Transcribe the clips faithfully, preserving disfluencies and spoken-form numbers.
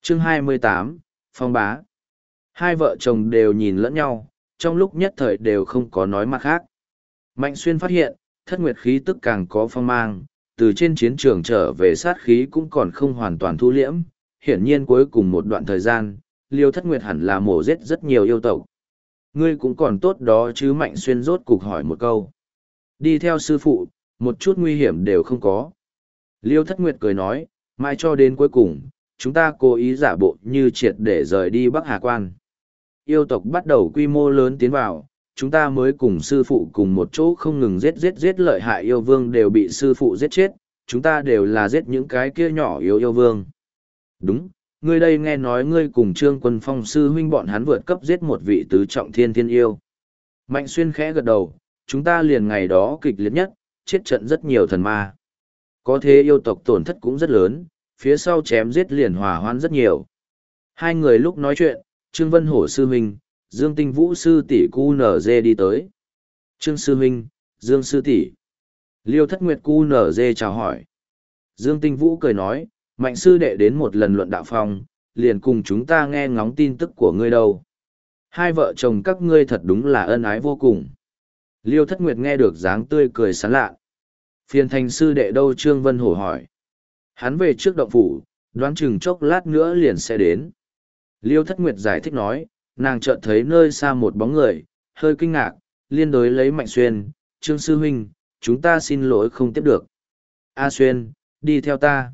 Chương hai mươi tám, Phong bá. Hai vợ chồng đều nhìn lẫn nhau, trong lúc nhất thời đều không có nói mặt khác. Mạnh Xuyên phát hiện, thất nguyệt khí tức càng có phong mang, từ trên chiến trường trở về sát khí cũng còn không hoàn toàn thu liễm. Hiển nhiên cuối cùng một đoạn thời gian, Liêu Thất Nguyệt hẳn là mổ giết rất nhiều yêu tộc. Ngươi cũng còn tốt đó chứ. Mạnh Xuyên rốt cục hỏi một câu. Đi theo sư phụ, một chút nguy hiểm đều không có. Liêu Thất Nguyệt cười nói, mãi cho đến cuối cùng, chúng ta cố ý giả bộ như triệt để rời đi Bắc Hà Quan. Yêu tộc bắt đầu quy mô lớn tiến vào, chúng ta mới cùng sư phụ cùng một chỗ không ngừng giết giết giết lợi hại yêu vương đều bị sư phụ giết chết, chúng ta đều là giết những cái kia nhỏ yếu yêu vương. Đúng, ngươi đây nghe nói ngươi cùng Trương Quân Phong sư huynh bọn hắn vượt cấp giết một vị tứ trọng thiên thiên yêu. Mạnh Xuyên khẽ gật đầu, chúng ta liền ngày đó kịch liệt nhất, chết trận rất nhiều thần ma. Có thế yêu tộc tổn thất cũng rất lớn, phía sau chém giết liền hòa hoãn rất nhiều. Hai người lúc nói chuyện, Trương Vân Hổ sư huynh, Dương Tinh Vũ sư tỷ cu nở dê đi tới. Trương sư huynh, Dương sư tỷ. Liêu Thất Nguyệt cu nở dê chào hỏi. Dương Tinh Vũ cười nói, Mạnh sư đệ đến một lần luận đạo phong, liền cùng chúng ta nghe ngóng tin tức của ngươi đâu. Hai vợ chồng các ngươi thật đúng là ân ái vô cùng. Liêu Thất Nguyệt nghe được dáng tươi cười sán lạ. Phiền thành sư đệ đâu? Trương Vân Hổ hỏi. Hắn về trước động phủ, đoán chừng chốc lát nữa liền sẽ đến. Liêu Thất Nguyệt giải thích nói, nàng chợt thấy nơi xa một bóng người, hơi kinh ngạc, liên đối lấy Mạnh Xuyên, Trương sư huynh, chúng ta xin lỗi không tiếp được. A Xuyên, đi theo ta.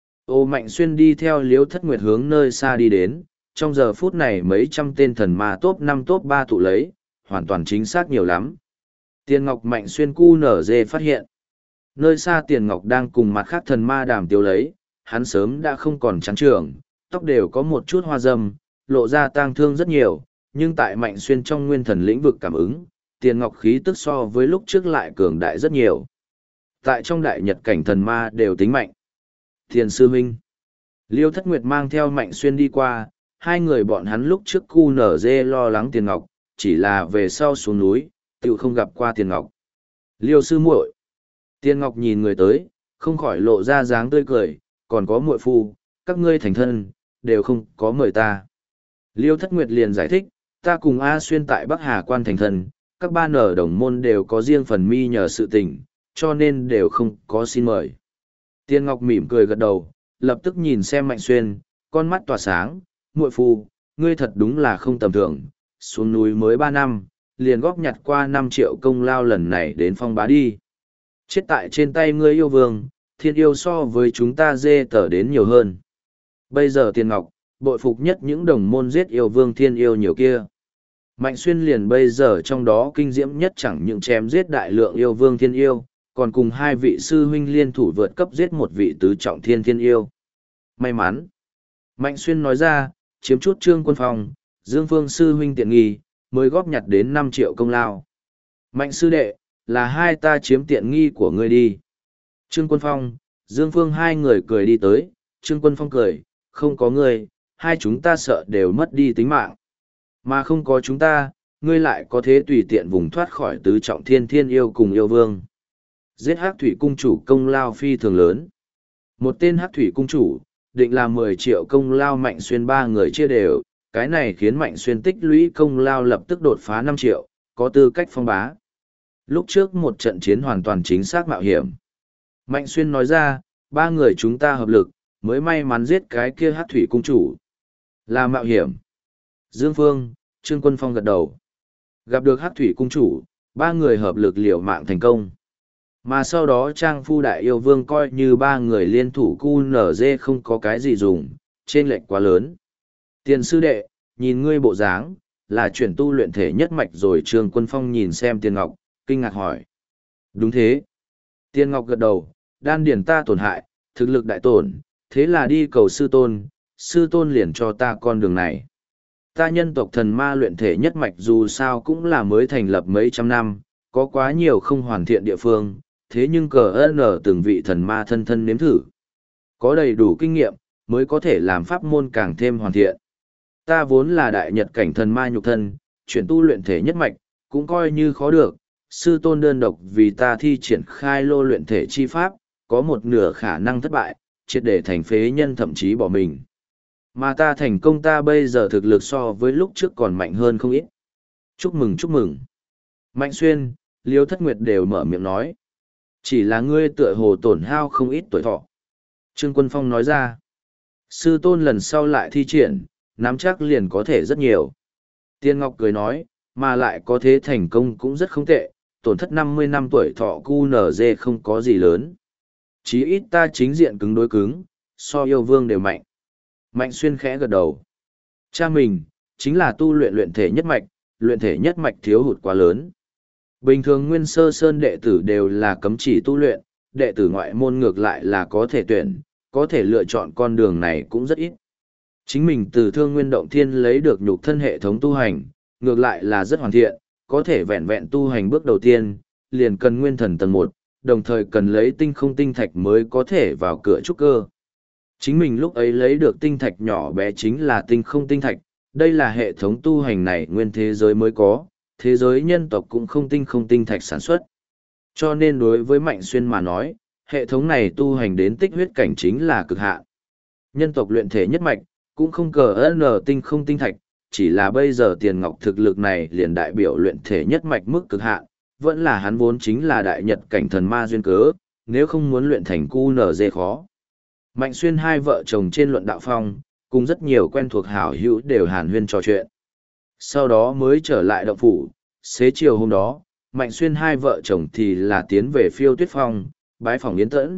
Ô Mạnh Xuyên đi theo Liêu Thất Nguyệt hướng nơi xa đi đến, trong giờ phút này mấy trăm tên thần ma top năm top ba tụ lấy, hoàn toàn chính xác nhiều lắm. Tiền Ngọc Mạnh Xuyên cu nở dê phát hiện. Nơi xa Tiền Ngọc đang cùng mặt khác thần ma đàm tiêu lấy, hắn sớm đã không còn trắng trưởng, tóc đều có một chút hoa râm, lộ ra tang thương rất nhiều, nhưng tại Mạnh Xuyên trong nguyên thần lĩnh vực cảm ứng, Tiền Ngọc khí tức so với lúc trước lại cường đại rất nhiều. Tại trong đại nhật cảnh thần ma đều tính mạnh. Tiền sư huynh. Liêu Thất Nguyệt mang theo Mạnh Xuyên đi qua, hai người bọn hắn lúc trước cu nở dê lo lắng Tiền Ngọc, chỉ là về sau xuống núi, tự không gặp qua Tiền Ngọc. Liêu sư muội. Tiền Ngọc nhìn người tới, không khỏi lộ ra dáng tươi cười, còn có muội phu, các ngươi thành thân, đều không có mời ta. Liêu Thất Nguyệt liền giải thích, ta cùng A Xuyên tại Bắc Hà Quan thành thân, các ba nở đồng môn đều có riêng phần mi nhờ sự tình, cho nên đều không có xin mời. Tiền Ngọc mỉm cười gật đầu, lập tức nhìn xem Mạnh Xuyên, con mắt tỏa sáng, muội phu, ngươi thật đúng là không tầm thường, xuống núi mới ba năm, liền góp nhặt qua năm triệu công lao lần này đến phong bá đi. Chết tại trên tay ngươi yêu vương, thiên yêu so với chúng ta dê tở đến nhiều hơn. Bây giờ Tiền Ngọc, bội phục nhất những đồng môn giết yêu vương thiên yêu nhiều kia. Mạnh Xuyên liền bây giờ trong đó kinh diễm nhất chẳng những chém giết đại lượng yêu vương thiên yêu, còn cùng hai vị sư huynh liên thủ vượt cấp giết một vị tứ trọng thiên thiên yêu. May mắn. Mạnh Xuyên nói ra, chiếm chút Trương Quân Phong, Dương Phương sư huynh tiện nghi, mới góp nhặt đến năm triệu công lao. Mạnh sư đệ, là hai ta chiếm tiện nghi của ngươi đi. Trương Quân Phong, Dương Phương hai người cười đi tới, Trương Quân Phong cười, không có ngươi, hai chúng ta sợ đều mất đi tính mạng. Mà không có chúng ta, ngươi lại có thế tùy tiện vùng thoát khỏi tứ trọng thiên thiên yêu cùng yêu vương. Giết hắc thủy cung chủ công lao phi thường lớn. Một tên hắc thủy cung chủ, định là mười triệu công lao. Mạnh Xuyên ba người chia đều, cái này khiến Mạnh Xuyên tích lũy công lao lập tức đột phá năm triệu, có tư cách phong bá. Lúc trước một trận chiến hoàn toàn chính xác mạo hiểm. Mạnh Xuyên nói ra, ba người chúng ta hợp lực, mới may mắn giết cái kia hắc thủy cung chủ. Là mạo hiểm. Dương Phương, Trương Quân Phong gật đầu. Gặp được hắc thủy cung chủ, ba người hợp lực liều mạng thành công. Mà sau đó Trang Phu Đại Yêu Vương coi như ba người liên thủ cu nở dê không có cái gì dùng, trên lệch quá lớn. Tiền sư đệ, nhìn ngươi bộ dáng, là chuyển tu luyện thể nhất mạch rồi. Trương Quân Phong nhìn xem Tiền Ngọc, kinh ngạc hỏi. Đúng thế. Tiền Ngọc gật đầu, đan điển ta tổn hại, thực lực đại tổn, thế là đi cầu sư tôn, sư tôn liền cho ta con đường này. Ta nhân tộc thần ma luyện thể nhất mạch dù sao cũng là mới thành lập mấy trăm năm, có quá nhiều không hoàn thiện địa phương, thế nhưng cờ ơn ở từng vị thần ma thân thân nếm thử. Có đầy đủ kinh nghiệm, mới có thể làm pháp môn càng thêm hoàn thiện. Ta vốn là đại nhật cảnh thần ma nhục thân, chuyển tu luyện thể nhất mạch, cũng coi như khó được. Sư tôn đơn độc vì ta thi triển khai lô luyện thể chi pháp, có một nửa khả năng thất bại, triệt để thành phế nhân thậm chí bỏ mình. Mà ta thành công ta bây giờ thực lực so với lúc trước còn mạnh hơn không ít. Chúc mừng chúc mừng. Mạnh Xuyên, Liêu Thất Nguyệt đều mở miệng nói. Chỉ là ngươi tựa hồ tổn hao không ít tuổi thọ. Trương Quân Phong nói ra. Sư tôn lần sau lại thi triển, nắm chắc liền có thể rất nhiều. Tiên Ngọc cười nói, mà lại có thế thành công cũng rất không tệ, tổn thất năm mươi năm tuổi thọ cu nở dê không có gì lớn. Chí ít ta chính diện cứng đối cứng, so yêu vương đều mạnh. Mạnh Xuyên khẽ gật đầu. Cha mình, chính là tu luyện luyện thể nhất mạch, luyện thể nhất mạch thiếu hụt quá lớn. Bình thường nguyên sơ sơn đệ tử đều là cấm chỉ tu luyện, đệ tử ngoại môn ngược lại là có thể tuyển, có thể lựa chọn con đường này cũng rất ít. Chính mình từ Thương Nguyên Động Thiên lấy được nhục thân hệ thống tu hành, ngược lại là rất hoàn thiện, có thể vẹn vẹn tu hành bước đầu tiên, liền cần nguyên thần tầng một, đồng thời cần lấy tinh không tinh thạch mới có thể vào cửa trúc cơ. Chính mình lúc ấy lấy được tinh thạch nhỏ bé chính là tinh không tinh thạch, đây là hệ thống tu hành này nguyên thế giới mới có, thế giới nhân tộc cũng không tinh không tinh thạch sản xuất. Cho nên đối với Mạnh Xuyên mà nói, hệ thống này tu hành đến tích huyết cảnh chính là cực hạn. Nhân tộc luyện thể nhất mạch, cũng không cờ ơn tinh không tinh thạch, chỉ là bây giờ tiền ngọc thực lực này liền đại biểu luyện thể nhất mạch mức cực hạn, vẫn là hắn vốn chính là đại nhật cảnh thần ma duyên cớ, nếu không muốn luyện thành cu nở dê khó. Mạnh Xuyên hai vợ chồng trên luận đạo phong, cùng rất nhiều quen thuộc hảo hữu đều hàn huyên trò chuyện. Sau đó mới trở lại động phủ, xế chiều hôm đó, Mạnh Xuyên hai vợ chồng thì là tiến về Phiêu Tuyết Phong, bái phòng Yến Tẫn.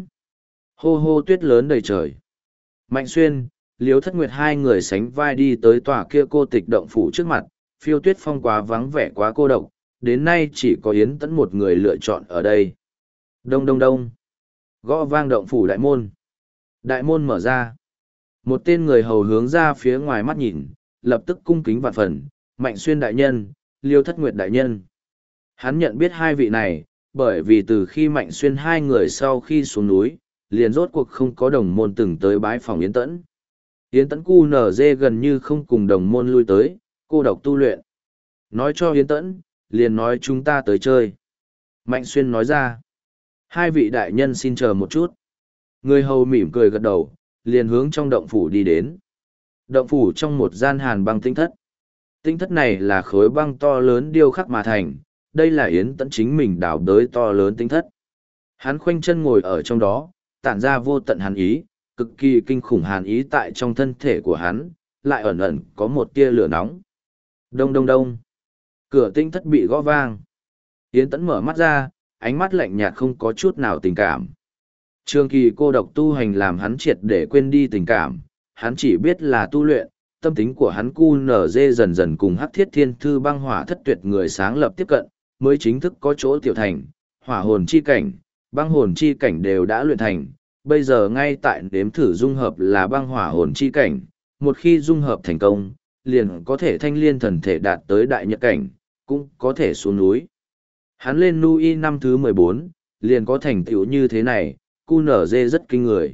Hô hô tuyết lớn đầy trời. Mạnh Xuyên, Liêu Thất Nguyệt hai người sánh vai đi tới tòa kia cô tịch động phủ trước mặt, Phiêu Tuyết Phong quá vắng vẻ quá cô độc, đến nay chỉ có Yến Tẫn một người lựa chọn ở đây. Đông đông đông. Gõ vang động phủ đại môn. Đại môn mở ra. Một tên người hầu hướng ra phía ngoài mắt nhìn, lập tức cung kính vạn phần, Mạnh Xuyên đại nhân, Liêu Thất Nguyệt đại nhân. Hắn nhận biết hai vị này, bởi vì từ khi Mạnh Xuyên hai người sau khi xuống núi, liền rốt cuộc không có đồng môn từng tới bái phòng Yến Tẫn. Yến Tẫn cu nở dê gần như không cùng đồng môn lui tới, cô độc tu luyện. Nói cho Yến Tẫn, liền nói chúng ta tới chơi. Mạnh Xuyên nói ra. Hai vị đại nhân xin chờ một chút. Người hầu mỉm cười gật đầu, liền hướng trong động phủ đi đến. Động phủ trong một gian hàn băng tinh thất. Tinh thất này là khối băng to lớn điêu khắc mà thành, đây là Yến Tẫn chính mình đào đới to lớn tinh thất. Hắn khoanh chân ngồi ở trong đó, tản ra vô tận hàn ý, cực kỳ kinh khủng hàn ý tại trong thân thể của hắn, lại ẩn ẩn có một tia lửa nóng. Đông đông đông. Cửa tinh thất bị gõ vang. Yến Tẫn mở mắt ra, ánh mắt lạnh nhạt không có chút nào tình cảm. Trường kỳ cô độc tu hành làm hắn triệt để quên đi tình cảm, hắn chỉ biết là tu luyện, tâm tính của hắn cu nở dê dần dần cùng Hắc Thiết Thiên Thư băng hỏa thất tuyệt người sáng lập tiếp cận, mới chính thức có chỗ tiểu thành, hỏa hồn chi cảnh, băng hồn chi cảnh đều đã luyện thành, bây giờ ngay tại đếm thử dung hợp là băng hỏa hồn chi cảnh, một khi dung hợp thành công, liền có thể thanh liên thần thể đạt tới đại nhật cảnh, cũng có thể xuống núi. Hắn lên Nui năm thứ mười bốn, liền có thành tựu như thế này, cu nở dê rất kinh người.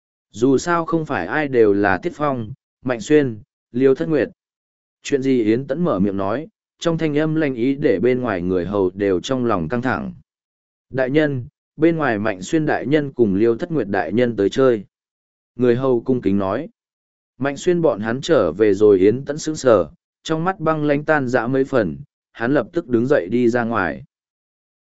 Dù sao không phải ai đều là Tiết Phong, Mạnh Xuyên, Liêu Thất Nguyệt. Chuyện gì Yến Tẫn mở miệng nói, trong thanh âm lanh ý để bên ngoài người hầu đều trong lòng căng thẳng. Đại nhân, bên ngoài Mạnh Xuyên đại nhân cùng Liêu Thất Nguyệt đại nhân tới chơi. Người hầu cung kính nói. Mạnh Xuyên bọn hắn trở về rồi Yến Tẫn sững sờ, trong mắt băng lánh tan dã mấy phần, hắn lập tức đứng dậy đi ra ngoài.